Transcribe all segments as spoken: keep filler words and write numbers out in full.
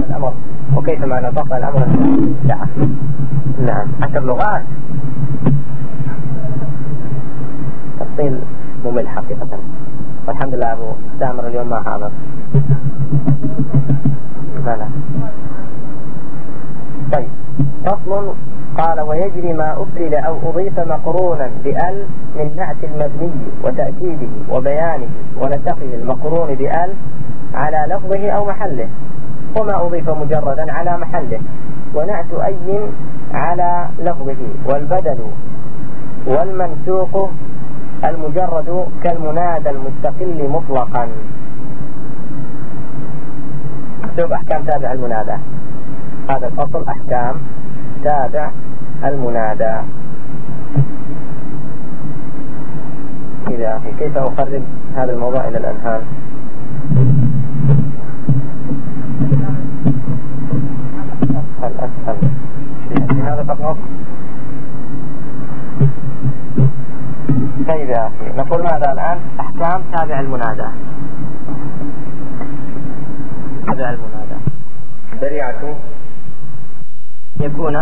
الأمر وكيفما نطق الأمر ساعة. نعم عشر لغات تفصيل ممل حقيقة، والحمد لله أبو سامر اليوم ما حاضر. لا لا. طيب فصل. قال ويجري ما أفرد أو أضيف مقرونا بأل من نعت المبني وتأكيده وبيانه ونسخه المقرون بأل على لفظه أو محله، وما أضيف مجردا على محله، ونعت أي على لفظه، والبدل والمنسوق المجرد كالمنادى المستقل مطلقا. شوف أحكام تابع المنادى. هذا الفصل أحكام تابع المنادى. إذا أخي كيف أخرج هذا الموضوع إلى الأذهان؟ أسهل أسهل في هذا فقط. طيب يا أخي نقول ماذا الآن؟ أحكام تابع المنادى. تابع المنادى ذريعة يكون،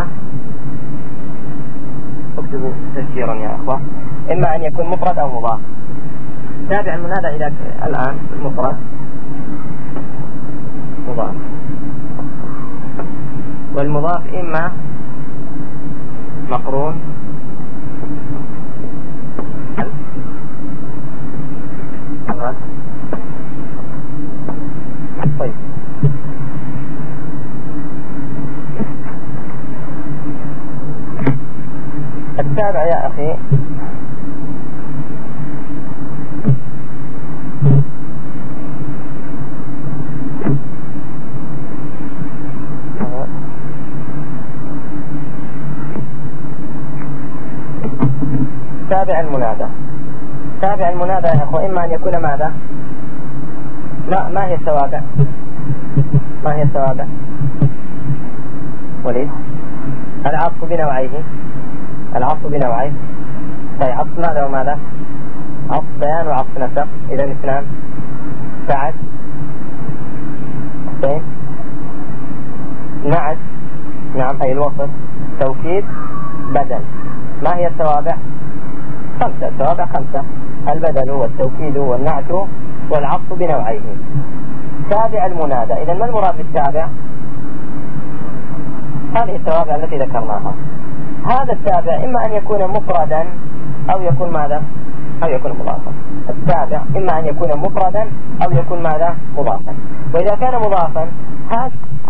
اكتبوا تذكيرا يا أخوة، إما أن يكون مفرد أو مضاف. تابع المنادى إذا الآن مفرد مضاف، والمضاف إما مقرون طيب التابع يا أخي تابع المنادى. تابع المنادى يا أخوة إما أن يكون ماذا؟ لا، ما هي التوابع؟ ما هي التوابع؟ وليد العطف بنوعيه. العطف بنوعيه. طيب عطف ماذا وماذا؟ عطف بيان وعطف نسق، إذا اثنان. بعد طيب نعت، نعم أي الوصف. توكيد، بدل. ما هي التوابع؟ خمسة. التوابع خمسة: البدل والتوكيد والنعت والعطف بنوعيه. تابع المنادى. إذا ما المراد بالتابع؟ هذه التوابع التي ذكرناها. هذا التابع إما أن يكون مفردا أو يكون ماذا؟ أو يكون مضافا. التابع إما أن يكون مفردا أو يكون ماذا؟ مضافا. وإذا كان مضافا هذا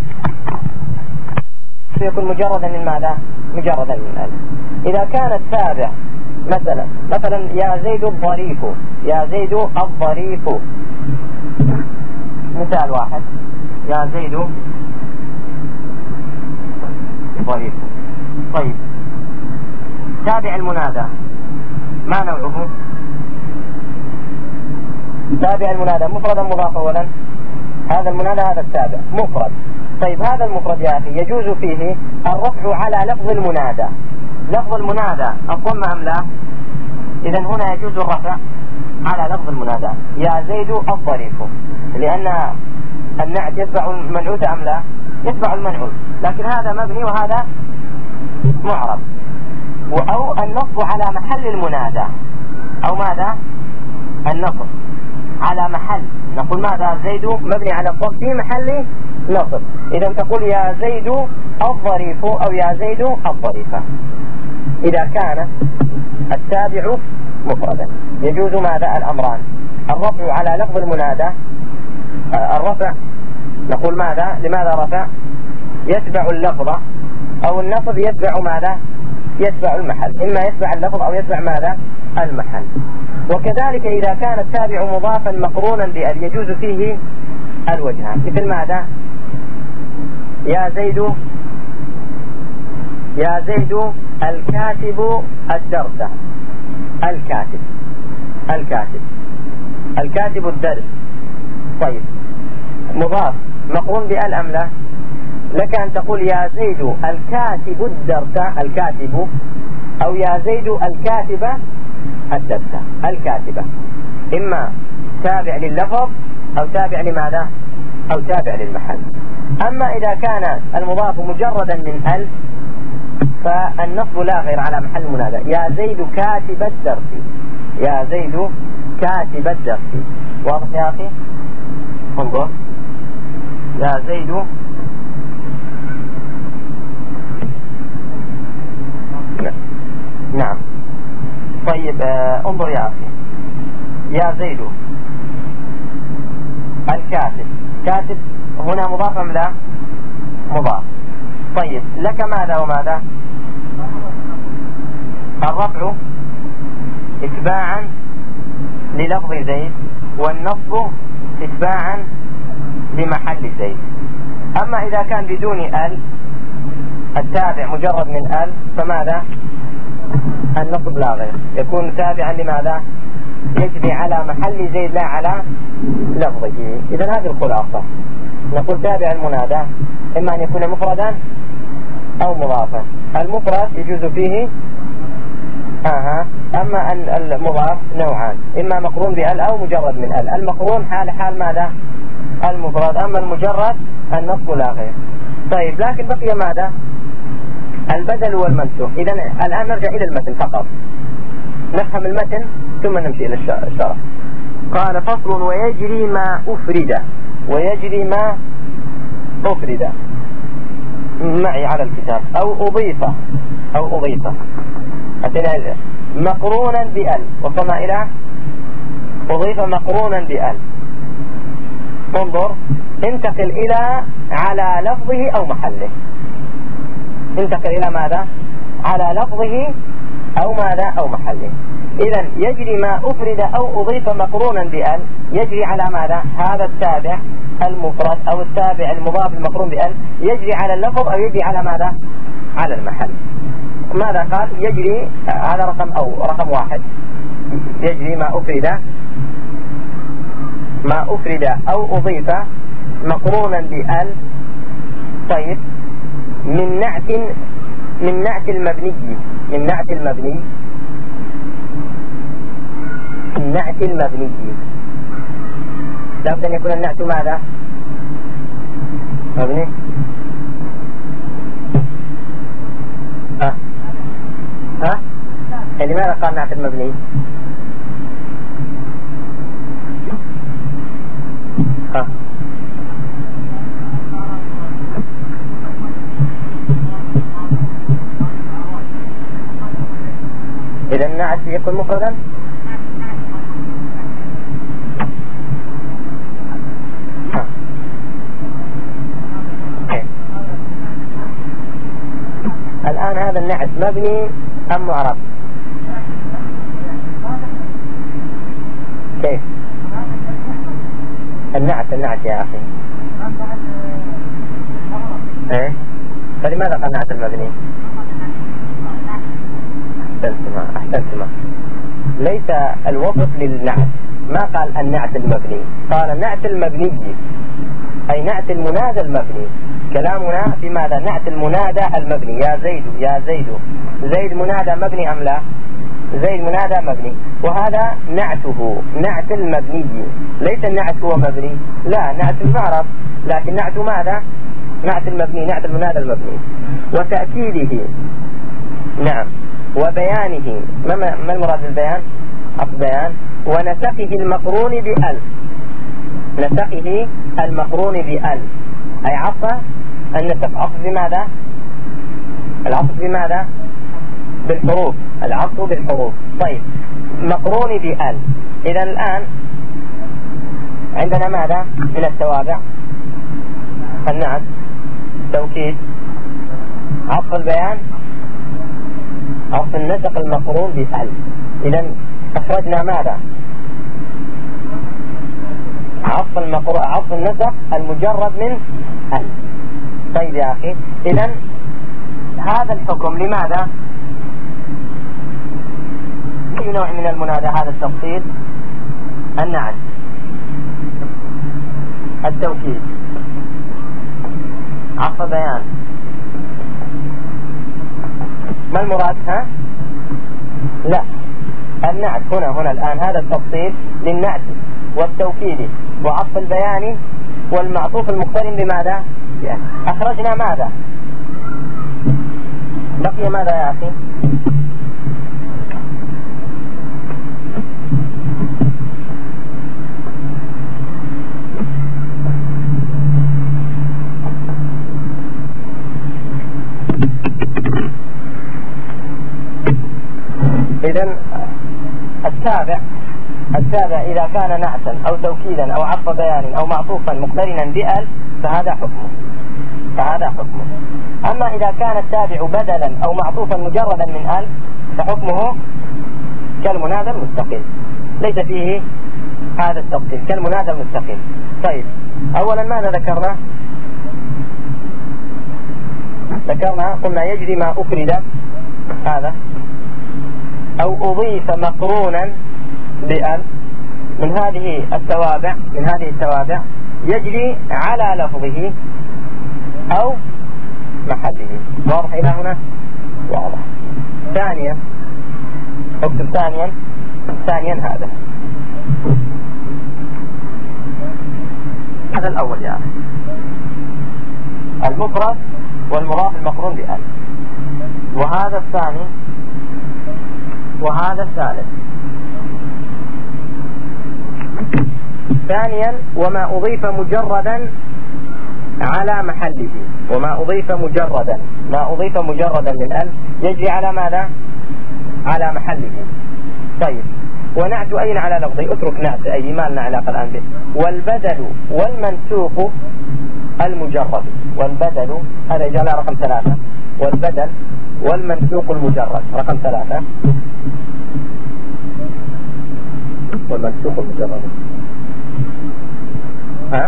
يكون مجردا من ماذا؟ مجردا من الألف. إذا كان التابع مثلا مثلا يا زيد الظريف، يا زيد الظريف، مثال واحد: يا زيد ظريف. طيب تابع المنادى ما نوعه؟ تابع المنادى مفردا مضافا. أولا هذا المنادى هذا التابع مفرد. طيب هذا المفرد يا أخي يجوز فيه الرفع على لفظ المنادى. لفظ المنادى الضم أم لا؟ إذا هنا يجوز الرفع على لفظ المنادى: يا زيد الظريف، لأن النعت يتبع المنعوت أم لا؟ يتبع المنعوت، لكن هذا مبني وهذا معرب. أو النصب على محل المنادى، أو ماذا؟ النصب على محل. نقول ماذا؟ زيد مبني على الضم في محل نصب. إذا تقول يا زيد الظريف أو يا زيد الظريفة. إذا كان التابع مفردا يجوز ماذا؟ الأمران: الرفع على لفظ المنادى. الرفع نقول ماذا؟ لماذا رفع؟ يتبع اللفظ، أو النصب يتبع ماذا؟ يتبع المحل. إما يتبع اللفظ أو يتبع ماذا؟ المحل. وكذلك إذا كان التابع مضافا مقرونا بأل يجوز فيه الوجهان، مثل ماذا؟ يا زيد يا زيد الكاتب الدرس. الكاتب الكاتب الكاتب الدرس. طيب مضاف مقرون بأل أم لا؟ لك أن تقول يا زيد الكاتب الدرس الكاتب، أو يا زيد الكاتبة الدرس الكاتبة. إما تابع لللفظ أو تابع لماذا؟ أو تابع للمحل. أما إذا كان المضاف مجردا من ال فالنصب لا غير على محل منادى. يا زيد كاتب الدرس، يا زيد كاتب الدرس. واضح يا أخي؟ انظر، يا زيد نعم. طيب آه انظر يا أخي، يا زيد الكاتب، كاتب هنا مضاف أم لا؟ مضاف. طيب لك ماذا وماذا؟ الرفع اتباعا للفظ زيد، والنصب اتباعا لمحل زيد. أما إذا كان بدون ال التابع مجرد من ال فماذا؟ النصب لا غير، يكون تابعا لماذا؟ يجري على محل زيد لا على لفظه. إذا هذه الخلاصة، نقول تابع المنادى إما أن يكون مفردا أو مضافا. المفرد يجوز فيه آه. أما المضاف نوعان، إما مقرون بال أو مجرد من ال. المقرون حال حال ماذا؟ المفرد. أما المجرد النصب لا غير. طيب لكن بقي ماذا؟ البدل والمنسوخ. إذا الآن نرجع إلى المتن فقط، نفهم المتن ثم نمشي إلى الشرح. قال فصل: ويجري ما أفرد، ويجري ما أفرد معي على الكتاب أو أضيف، أو أضيف أتنا مقرونا بأل، وصلنا إلى أضيف مقرونا بأل. انظر، انتقل إلى على لفظه أو محله، انتقل إلى ماذا؟ على لفظه أو ماذا؟ أو محله. إذن يجري ما أفرد أو أضيف مقرونا بأل، يجري على ماذا؟ هذا التابع المفرد أو التابع المضاف المقرون بأل يجري على اللفظ أو يجري على ماذا؟ على المحل. ماذا قال؟ يجري على رقم أو رقم واحد، يجري ما أفرد ما أفرد أو أضيف مقرونا بأل. طيب، من نعت من نعت المبني من نعت المبني النعت المبني لابد أن يكون النعت ماذا؟ مبني. ها ها يعني ماذا قال نعت المبني؟ ها إذا النعت يكون مفردا. الآن هذا النعت مبني أم معرب؟ كيف؟ النعت النعت يا أخي. إيه؟ فلماذا قال نعت المبني؟ أحسنتما أحسنتما ليس الوصف للنعت، ما قال النعت المبني، قال النعت المبني أي نعت المنادى المبني. كلامنا في ماذا؟ نعت المنادى المبني. يا زيد، يا زيد، زيد منادى مبني أم لا؟ زيد منادى مبني، وهذا نعته نعت المبني. ليس النعت هو مبني، لا، نعت المعرب، لكن نعت ماذا؟ نعت المبني، نعت المنادى المبني. وتأكيده نعم، وبيانه، ما, ما المراد بالبيان؟ البيان. ونسقه المقرون بأل، نسقه المقرون بأل أي عطف النسق. عطف بماذا؟ العطف بماذا؟ بالحروف، العطف بالحروف. طيب، مقرون بأل. إذا الآن عندنا ماذا من التوابع؟ النعت، توكيد، عطف البيان، عطف النسق المقرون بأل. إذا أخرجنا ماذا؟ عطف المقرون، عطف النسق المجرد من ال. طيب يا أخي، إذا هذا الحكم لماذا؟ أي نوع من المنادى هذا التفصيل؟ النعت، التوكيد، عطف بيان. ما المراد؟ ها؟ لا، النعت هنا هنا الآن هذا التفصيل للنعت والتوكيد وعطف البيان والمعطوف المقترن بماذا؟ بأن. أخرجنا ماذا؟ بقي ماذا يا أخي؟ إذن التابع التابع إذا كان نعتا أو توكيدا أو عطف بيان أو معطوفا مقترنا بأل فهذا حكمه فهذا حكمه. أما إذا كان التابع بدلا أو معطوفا مجردا من أل فحكمه كالمنادى المستقل، ليس فيه هذا التفصيل، كالمنادى المستقل. طيب، أولا ماذا ذكرنا؟ ذكرنا قلنا يجري ما أفرد هذا أو أضيف مقرونا بأل من هذه التوابع من هذه التوابع يجري على لفظه أو محله. واضح إلى هنا؟ واضح. ثانيا اكتب ثانيا ثانيا هذا هذا الأول يعني المفرد والمضاف المقرون بأل، وهذا الثاني وهذا الثالث. ثانيا وما أضيف مجردا على محله، وما أضيف مجردا ما أضيف مجردا من أل يجري على ماذا؟ على محله. طيب، ونعت أين على لفظي؟ اترك نعت أي، ما لنا علاقة الآن به. والبدل والمنسوق المجرد، والبدل هذا جاء رقم ثلاثة، والبدل والمنسوق المجرد رقم ثلاثة، والمنسوق المجرد ها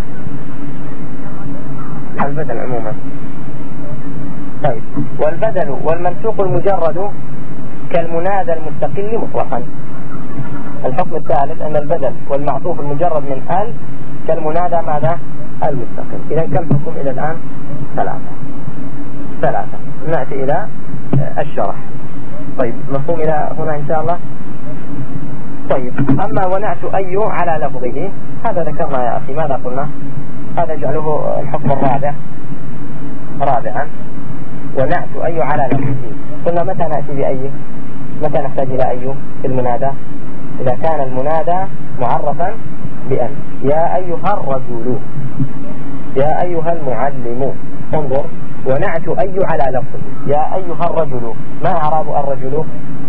البدل عموما. طيب، والبدل والمنسوق المجرد كالمنادى المستقل مطلقا. الحكم الثالث أن البدل والمعطوف المجرد من ال كالمنادى ماذا؟ المستقل. إذا كم حكم إلى الآن؟ ثلاثة ثلاثة. نأتي إلى الشرح. طيب، مفهوم إلى هنا إن شاء الله؟ طيب، أما ونعت أي على لفظه هذا ذكرنا يا أخي. ماذا قلنا؟ هذا جعله الحكم الرابع رابعا. ونعت أي على لفظه قلنا متى نأتي بأي؟ متى نحتاج إلى أي في المنادى؟ إذا كان المنادى معرفا بأن. يا أيها الرجل، يا أيها المعلم. انظر، ونعت أي على لفظه. يا أيها الرجل، ما أعراب الرجل؟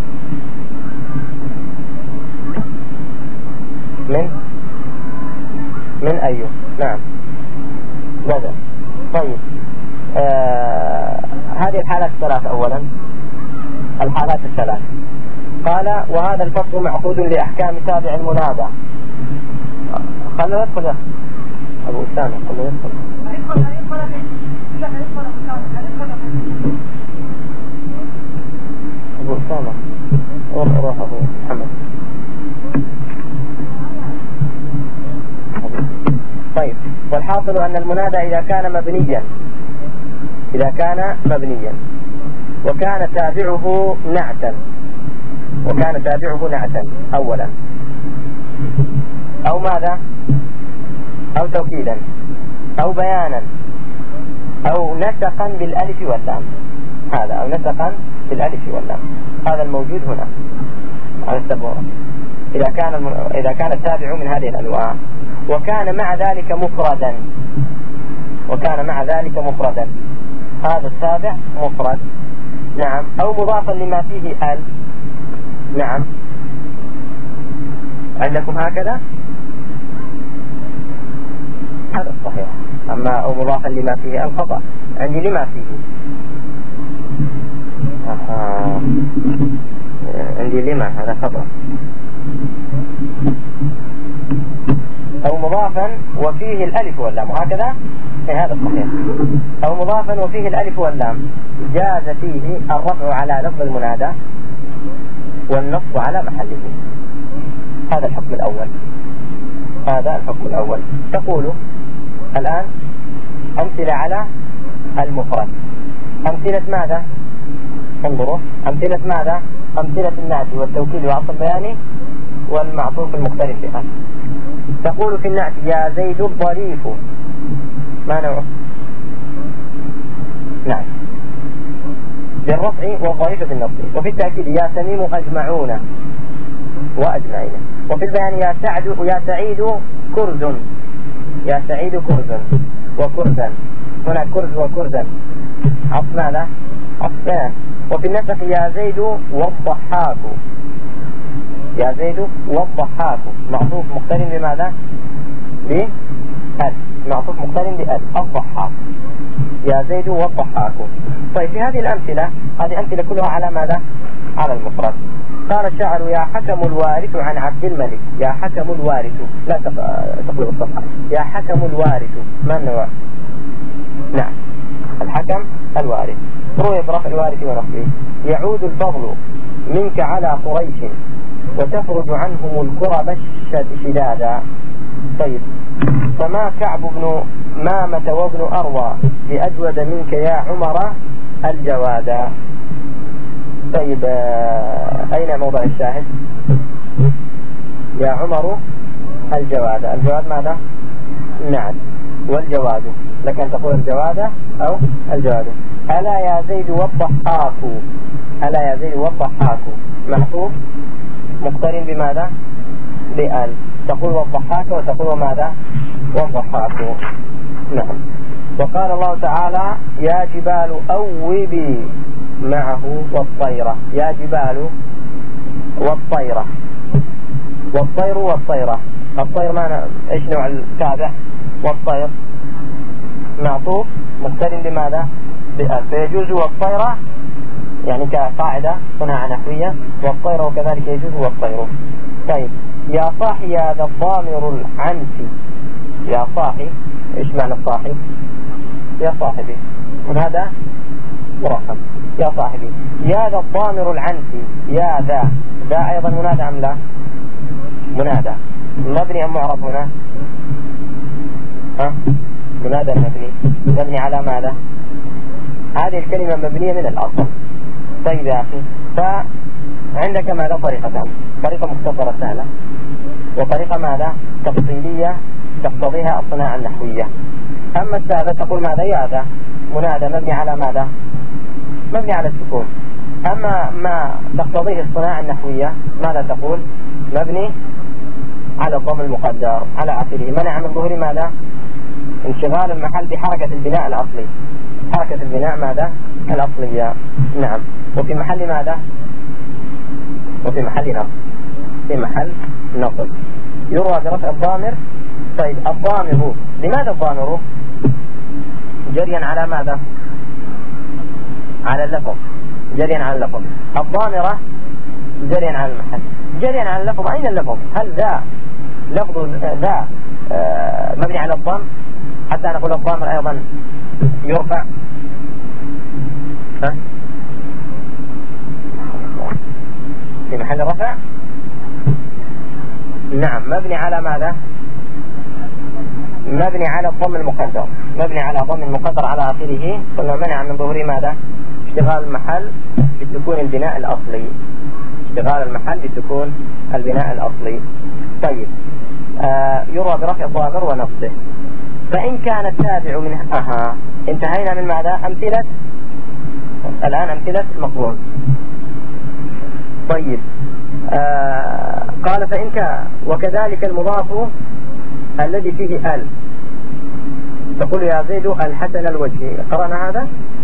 من من أيه؟ نعم، بدل. طيب، آه هذه الحالات الثلاث. أولا الحالات الثلاث قال وهذا الفصل معقود لأحكام تابع المنادى. خلوا يدخل يا أبو أسامة، خلوا يدخل. أبو أسامة روح أبو محمد. طيب، والحاصل أن المنادى إذا كان مبنيا إذا كان مبنيا وكان تابعه نعتا وكان تابعه نعتا أولا، أو ماذا؟ أو توكيدا أو بيانا أو نسقا بالألف واللام. هذا أو نسقا بالألف واللام، هذا الموجود هنا على السبورة. إذا كان الم... إذا كان التابع من هذه الأنواع وكان مع ذلك مفردا وكان مع ذلك مفردا هذا التابع مفرد. نعم، أو مضافا لما فيه ال. نعم، عندكم هكذا؟ هذا الصحيح. أما أو مضافا لما فيه ال خطأ عندي. لما فيه آه. عندي لما، هذا خطأ. أو مضافا وفيه الألف واللام، هكذا هذا الصحيح. أو مضافا وفيه الألف واللام جاز فيه الرفع على لفظ المنادى والنصب على محله. هذا الحكم الأول هذا الحكم الأول. تقول الآن أمثلة على المفرد. أمثلة ماذا؟ انظروا، أمثلة ماذا؟ أمثلة النعت والتوكيد وعطف البيان والمعطوف المختلف بها. تقول في النعت يا زيد الظريف، ما نوعه؟ بالرفع والضعيف بالنصب. وفي التأكيد يا تميم أجمعون وأجمعين. وفي البيان يا سعد ويا سعيد كرز، يا سعيد كرز وكرزا، هنا كرز وكرزا عطف ماذا؟ عطفان. وفي النسخ يا زيد والضحاك، يا زيد والضحاك معطوف مقترن بماذا؟ بأل، معطوف مقترن بأل الضحاك، يا زيد والضحاك. طيب في هذه الأمثلة، هذه أمثلة كلها على ماذا؟ على المفرد. قال الشاعر يا حكم الوارث عن عبد الملك، يا حكم الوارث، لا تقلب الصفحة، يا حكم الوارث، ما النوع؟ نعم الحكم الوارث، روي برفع الوارث ونصبه. يعود الفضل منك على قريش وتخرج عنهم الكرب الشدادا. طيب فما كعب بن مامة وابن أروى بأجود منك يا عمر الجوادا. طيب أين موضع الشاهد؟ يا عمر الجواد، الجواد ماذا؟ نعم والجواد، لك أن تقول الجواد أو الجواد. ألا يا زيد والضحاك، ألا يا زيد والضحاك محفوظ مقترن بماذا؟ بأل، تقول والضحاك وتقول ماذا؟ والضحاك. نعم. وقال الله تعالى يا جبال أوبي معه والطيرة، يا جبال والطيرة، والطير والطيرة. الطير معنى ايش نوع التابع؟ والطير معطوف مقترن بماذا؟ بأل، فيجوز والطيرة يعني كقاعدة صناعة نحوية، والطير وكذلك يجوز والطير. طيب يا صاحي يا ذا الضامر العنسي، يا صاحي ايش معنى الصاحي؟ يا صاحبي، وهذا مرقم، يا صاحبي. يا ذا الضامر العنسي، يا ذا، ذا أيضا منادى أم لا؟ منادى، مبني أم معرب هنا؟ ها؟ منادى مبني، مبني على ماذا؟ هذه الكلمة مبنية من الأصل. طيب يا أخي، فعندك ماذا؟ طريقتان، طريقة مختصرة سهلة، وطريقة ماذا؟ تفصيلية تقتضيها الصناعة النحوية. أما السهلة تقول ماذا؟ يا ذا منادى مبني على ماذا؟ مبني على السكون. أما ما تقتضيه الصناعة النحوية ماذا تقول؟ مبني على الضم المقدر على آخره، منع من ظهور ماذا؟ انشغال المحل بحركة البناء الأصلي، حركة البناء ماذا؟ الأصلية. نعم. وفي محل ماذا؟ وفي محل نصب، في محل نصب يروى برفع الضامر. طيب الضامر، لماذا الضامر؟ جريا على ماذا؟ على اللفظ، جريا على اللفظ. الضامرة جريا على المحل، جريا على اللفظ. أين اللفظ؟ هل ذا لفظ ذا آه مبني على الضم حتى نقول الضامر أيضا يرفع؟ ها؟ في محل رفع؟ نعم مبني على ماذا؟ مبني على الضم المقدر، مبني على ضم المقدر على آخره. قلنا منع من ظهوره ماذا؟ اشتغال المحل بسكون البناء الأصلي، اشتغال المحل بسكون البناء الأصلي. طيب آه يروى برفع الضامر ونصبه. فإن كان التابع من أها انتهينا من ماذا؟ أمثلة، الآن أمثلة المقرون. طيب آه قال فإن كان وكذلك المضاف الذي فيه ال، تقول يا زيد الحسن الوجه، قرأنا هذا؟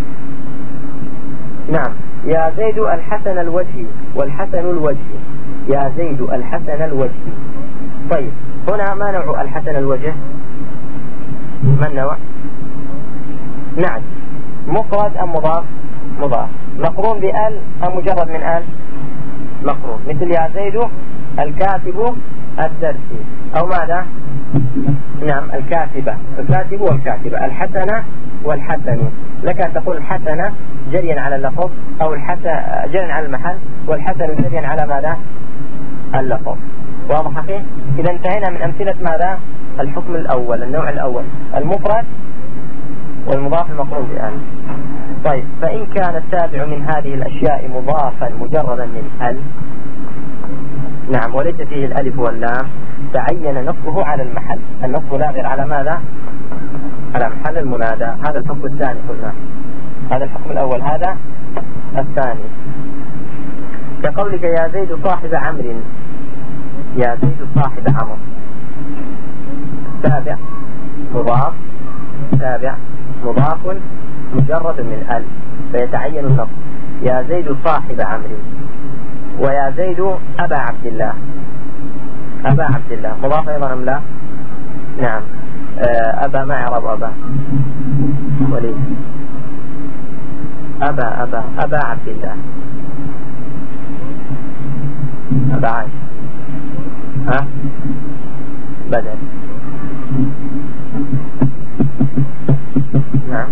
نعم، يا زيد الحسن الوجه والحسن الوجه، يا زيد الحسن الوجه. طيب هنا ما نوع الحسن الوجه؟ ما النوع؟ نعم مفرد أم مضاف؟ مضاف. مقرون بأل أم مجرد من أل؟ مقرون، مثل يا زيد الكاتب الدرسي، أو ماذا؟ نعم الكاتبة، الكاتب والكاتبة، الحسنة والحسن. لك أن تقول الحسنة جريا على اللفظ، أو الحسن جريا على المحل، والحسن جريا على ماذا؟ اللفظ. واضح أخي؟ إذا انتهينا من أمثلة ماذا؟ الحكم الأول، النوع الأول، المفرد والمضاف المقرون بأل. طيب فإن كان التابع من هذه الأشياء مضافا مجردا من أل، نعم، وليس فيه الألف واللام، تعين نصبه على المحل. النصب لا غير على ماذا؟ على محل المنادى. هذا الحكم الثاني قلنا، هذا الحكم الأول، هذا الثاني كقولك يا زيد صاحب عمرو، يا زيد صاحب عمرو. السابع مضاف، سابع مضاف مجرد من ال فيتعين النصب. يا زيد صاحب عمرو، ويا زيد أبا عبد الله. أبا عبد الله مضاف أيضا أم لا؟ نعم. أبا ما إعراب أبا؟ وليد. أبا أبا أبا عبد الله، أبا عائشة. ها بدل. نعم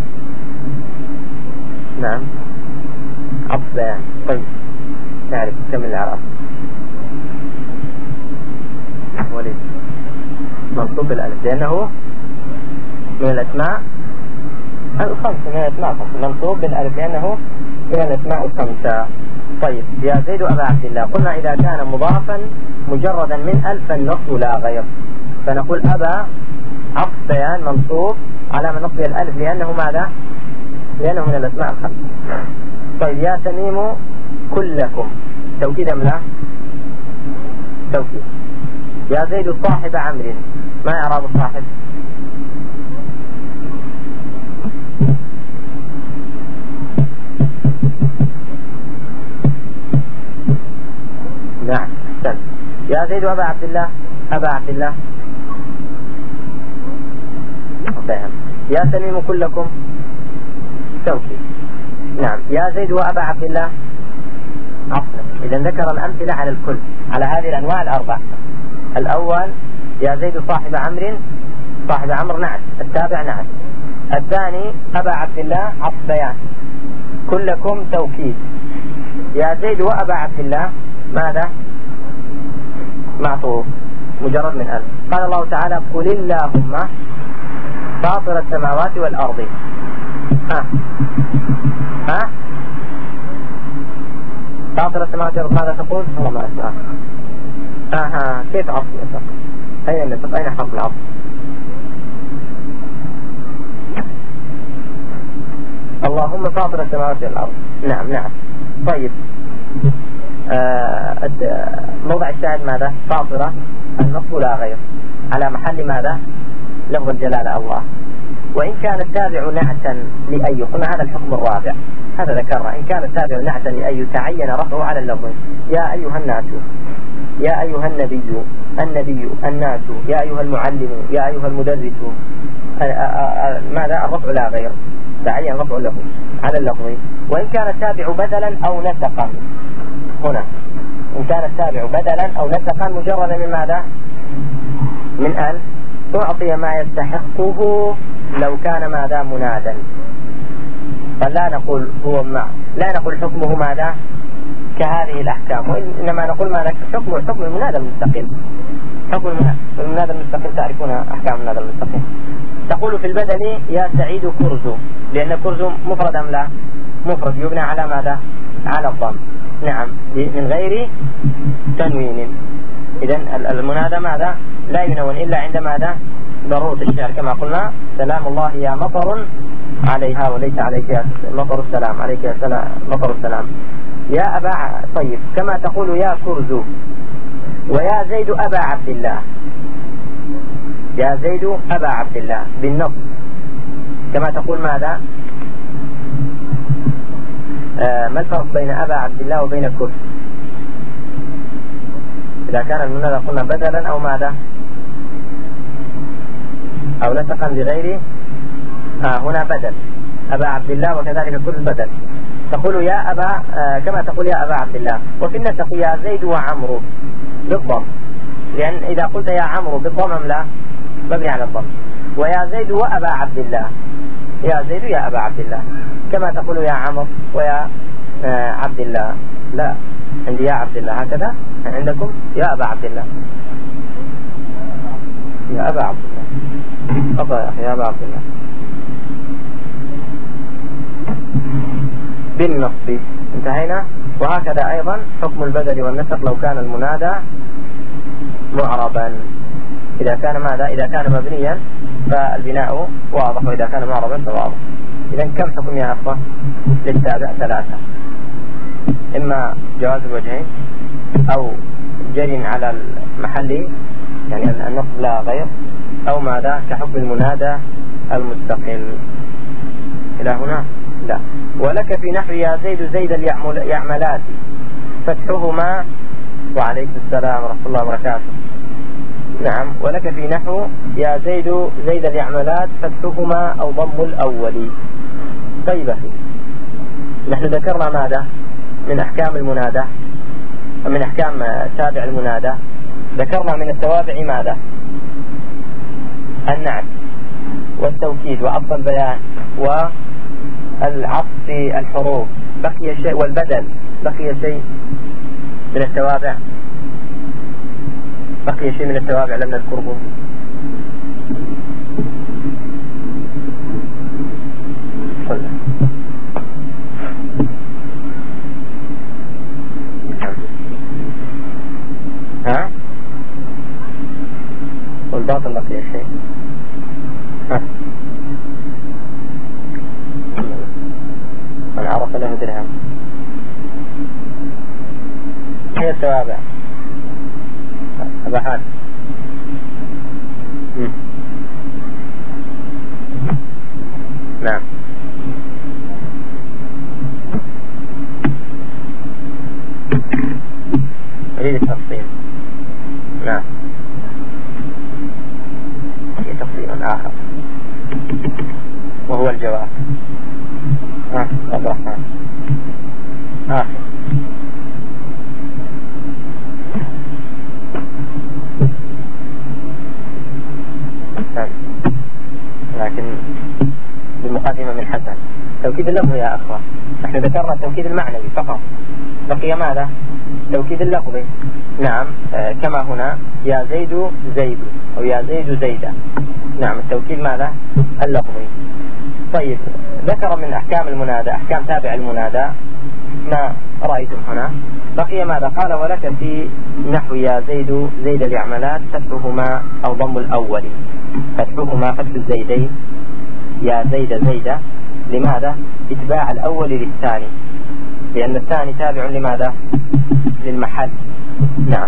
نعم عطف بيان. طيب تعرف كم الإعراب؟ وليد منصوب بالألف لأنه من الأسماء الخمس، من الأسماء الخمس منصوب بالألف لأنه من الأسماء الخمسة. طيب يا زيد أبا عبد الله، قلنا إذا كان مضافا مجردا من ألف فالنصب لا غير، فنقول أبا عطف بيان منصوب على من نصب الألف لأنه ماذا؟ لأنه من الأسماء الخمس. طيب يا تميم كلكم، توكيد أم لا؟ توكيد. يا زيد صاحب عمرو، ما إعراب الصاحب؟ نعم أحسنت. يا زيد أبا عبد الله، أبا عبد الله فهم. يا تميم كلكم توكيد. نعم. يا زيد وأبا عبد الله عفوا. إذا ذكر الأمثلة على الكل على هذه الأنواع الأربع. الأول يا زيد صاحب عمرو، صاحب عمرو نعت، التابع نعت. الثاني أبا عبد الله عطف بيان، كلكم توكيد. يا زيد وأبا عبد الله ماذا؟ معطوف مجرد من ألف. قال الله تعالى قل اللهم فاطر السماوات والأرض. ها ها فاطر السماوات والأرض ماذا تقول؟ والله ما أسمع. آها كيف عطف النسق؟ أين النسق؟ أين حرف العطف؟ اللهم فاطر السماوات والأرض. نعم نعم. طيب آه موضع الشاهد ماذا؟ فاطرة النصب لا غير، على محل ماذا؟ لفظ الجلالة الله. وإن كان التابع نعتا لأي، قلنا هذا الحكم الرابع هذا ذكرنا، إن كان التابع نعتا لأي تعين رفعه على اللفظ. يا أيها الناس، يا أيها النبي، النبي، الناس، يا أيها المعلم، يا أيها المدرس، ماذا؟ الرفع لا غير، تعين رفع اللفظ على اللفظ. وإن كان التابع بدلا أو نسقا، هنا إن كان التابع بدلا أو نسقا مجردا من ماذا؟ من ألف، تعطي ما يستحقه لو كان ماذا؟ منادا. فلا نقول هو ما لا نقول حكمه ماذا؟ كهذه الأحكام، وإنما نقول ماذا؟ حكم حكم المنادى المستقل. حكم المنادى المستقل تعرفون أحكام المنادى المستقل. تقول في البدل يا سعيد كرز، لأن كرز مفرد أم لا؟ مفرد يبنى على ماذا؟ على الضم. نعم من غير تنوين. إذن المنادى ماذا؟ لا ينون إلا عند ماذا؟ ضرورة الشعر كما قلنا سلام الله يا مطر عليها وليس عليك يا مطر السلام، عليك يا سلام مطر السلام. يا أبا، طيب كما تقول يا كرز. ويا زيد أبا عبد الله، يا زيد أبا عبد الله بالنص، كما تقول ماذا؟ آه ما الفرق بين أبا عبد الله وبين كرز؟ إذا كان المنادى قلنا بدلا أو ماذا؟ أو نسقا بغير آه هنا بدل أبا عبد الله، وكذلك كرز بدل. تقول يا أبا آه كما تقول يا أبا عبد الله. وفي النسق يا زيد وعمرو بالضم، لأن إذا قلت يا عمرو بالضم أم لا؟ مبني على الضم. ويا زيد وأبا عبد الله، يا زيد يا أبا عبد الله، كما تقول يا عمرو ويا آه عبد الله. لا، عندي يا عبد الله هكذا، عندكم يا أبا عبد الله، يا أبا عبد الله. أبا يا أخي يا أبا عبد الله بالنصب. انتهينا. وهكذا أيضا حكم البدل والنسق لو كان المنادى معربا. إذا كان ماذا؟ إذا كان مبنيا فالبناء واضح، وإذا كان معربا فواضح. إذا كم حكم يا أخوة؟ للتابع ثلاثة. إما جواز الوجهين أو جري على المحل يعني النصب لا غير، أو ماذا كحكم المنادى المستقل. إلى هنا لا. ولك في نحو يا زيد زيد اليعملات فتحهما، وعليكم السلام ورحمة الله وبركاته. نعم، ولك في نحو يا زيد زيد اليعملات فتحهما أو ضم الأول. طيب أخي، نحن ذكرنا ماذا من أحكام المنادى، من أحكام تابع المنادى؟ ذكرنا من التوابع ماذا؟ النعت والتوكيد وعطف البيان والعطف في الحروف. بقي شيء والبدل، بقي شيء من التوابع، بقي شيء من التوابع لم نذكره. ها؟ والباطل بقي شيء. ها؟ من عرف له درهم. هي التوابع أبا حال. نعم. أريد التفصيل. نعم، في تفصيل آخر وهو الجواب. ها عبد الرحمن آخر. لكن بالمقدمة من حسن. توكيد اللفظ يا أخوة، نحن ذكرنا التوكيد المعنوي فقط، بقي ماذا؟ توكيد اللفظي. نعم، آه كما هنا يا زيد زيد أو يا زيد زيدا. نعم، التوكيد ماذا؟ اللفظي. طيب، ذكر من أحكام المنادى أحكام تابع المنادى ما رأيتم هنا. بقي ماذا؟ قال ولك في نحو يا زيد زيد اليعملات فتحهما أو ضم الأول. فتحهما فتح الزيدين يا زيد زيدا. لماذا؟ اتباع الأول للثاني، لأن الثاني تابع لماذا؟ للمحل. نعم.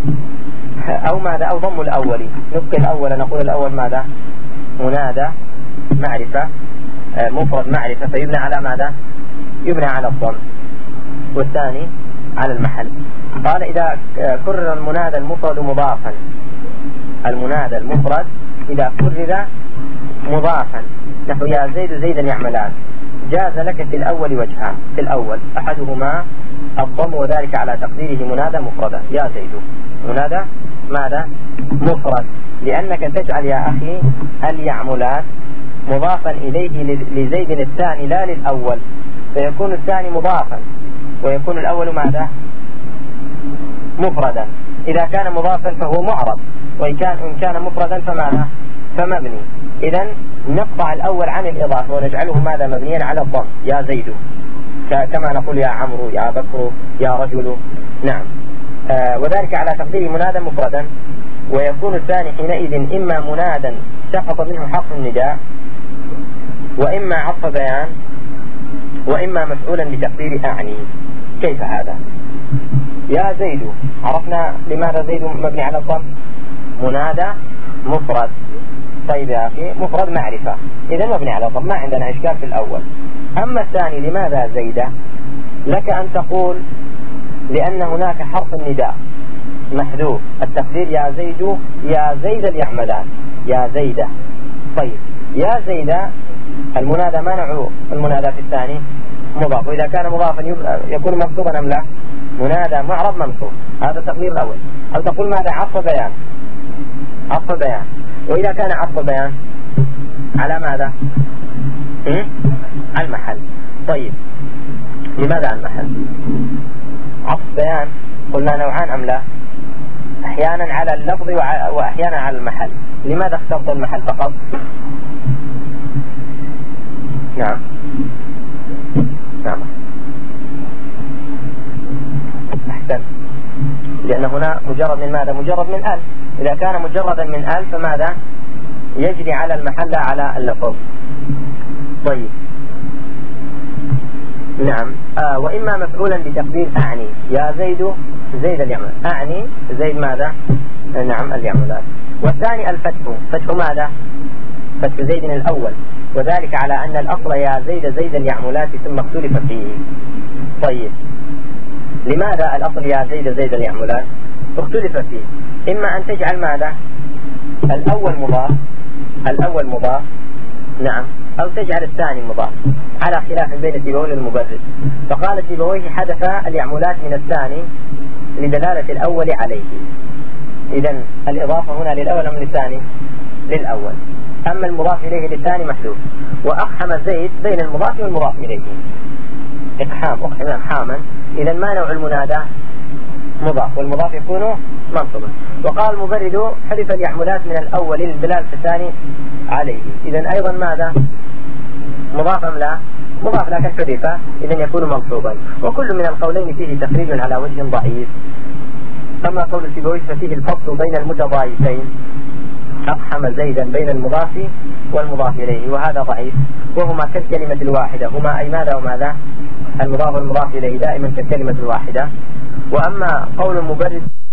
أو ماذا؟ أو ضم الأول. نبقي الأول، نقول الأول ماذا؟ منادى معرفة، مفرد معرفة، فيبنى على ماذا؟ يبنى على الضم، والثاني على المحل. قال إذا كرر المنادى المفرد مضافا، المنادى المفرد إذا كرر مضافا نحو يا زيد زيدا يعملان جاز لك في الأول وجهان. في الأول أحدهما الضم، وذلك على تقديره منادى مفردا يا زيد، منادى ماذا؟ مفرد، لأنك تجعل يا أخي اليعملات مضافا إليه لزيد الثاني لا للأول، فيكون الثاني مضافا ويكون الأول ماذا؟ مفردا. إذا كان مضافا فهو معرب، وإن كان إن كان مفردا فماذا؟ فمبني. إذن نقطع الأول عن الإضافة ونجعله ماذا؟ مبنيا على الضم يا زيد، كما نقول يا عمرو يا بكر يا رجل. نعم. آه وذلك على تقدير منادى مفردا، ويكون الثاني حينئذ إما منادا سقط منه حرف النداء، وإما عطف بيان، وإما مفعولا بتقدير أعني. كيف هذا؟ يا زيد، عرفنا لماذا زيد مبني على الضم؟ منادى مفرد. طيب يا أخي، مفرد معرفة، إذا مبني على الضم، ما عندنا إشكال في الأول. أما الثاني لماذا زيد؟ لك أن تقول لأن هناك حرف النداء محذوف، التقدير يا زيد يا زيد اليعملان يا زيد. طيب يا زيد المنادى ما نوع المنادى في الثاني؟ مضاف، وإذا كان مضافا يكون منصوبا أم لا؟ منادى معرب منصوب، هذا التقدير الأول. أو تقول ماذا؟ عطف بيان، عطف بيان، وإذا كان عطف بيان على ماذا؟ على المحل. طيب لماذا على المحل؟ عطف بيان قلنا نوعان أم لا؟ أحيانا على اللفظ وأحيانا على المحل. لماذا اخترت المحل فقط؟ نعم نعم أحسن، لأن هنا مجرد من ماذا؟ مجرد من ألف. إذا كان مجردا من ألف فماذا؟ يجري على المحل على اللفظ. طيب نعم. آه وإما مفعولا بتقدير أعني يا زيد زيد اليعمل، أعني زيد ماذا؟ نعم اليعملات. والثاني الفتح، فتح ماذا؟ فتح زيد الأول، وذلك على أن الأصل يا زيد زيد اليعملات ثم اختلف فيه. طيب لماذا الأصل يا زيد زيد اليعملات؟ اختلف فيه، إما أن تجعل ماذا؟ الأول مضاف، الأول مضاف نعم، أو تجعل الثاني مضاف، على خلاف بين سيبويه والمبرد. فقال سيبويه حذف اليعملات من الثاني لدلالة الأول عليه. إذن الإضافة هنا للأول أم للثاني؟ للأول. أما المضاف إليه للثاني محذوف. وأقحم زيد بين المضاف والمضاف إليه، إقحام، أقحم إقحاما. إذن ما نوع المنادى؟ مضاف، والمضاف يكون منصوبا. وقال المبرد حذف اليعملات من الأول للدلالة الثاني عليه. إذن أيضا ماذا؟ مضاف أم لا؟ مضاف لكن حذف، إذن يكون منصوبا. وكل من القولين فيه تخريج على وجه ضعيف. أما قول سيبويه ففيه الفصل بين المتضايفين، أقحم زيدا بين المضاف والمضاف إليه، وهذا ضعيف، وهما كالكلمة الواحدة، هما أي ماذا وماذا؟ المضاف والمضاف إليه دائما كالكلمة الواحدة. وأما قول المبرد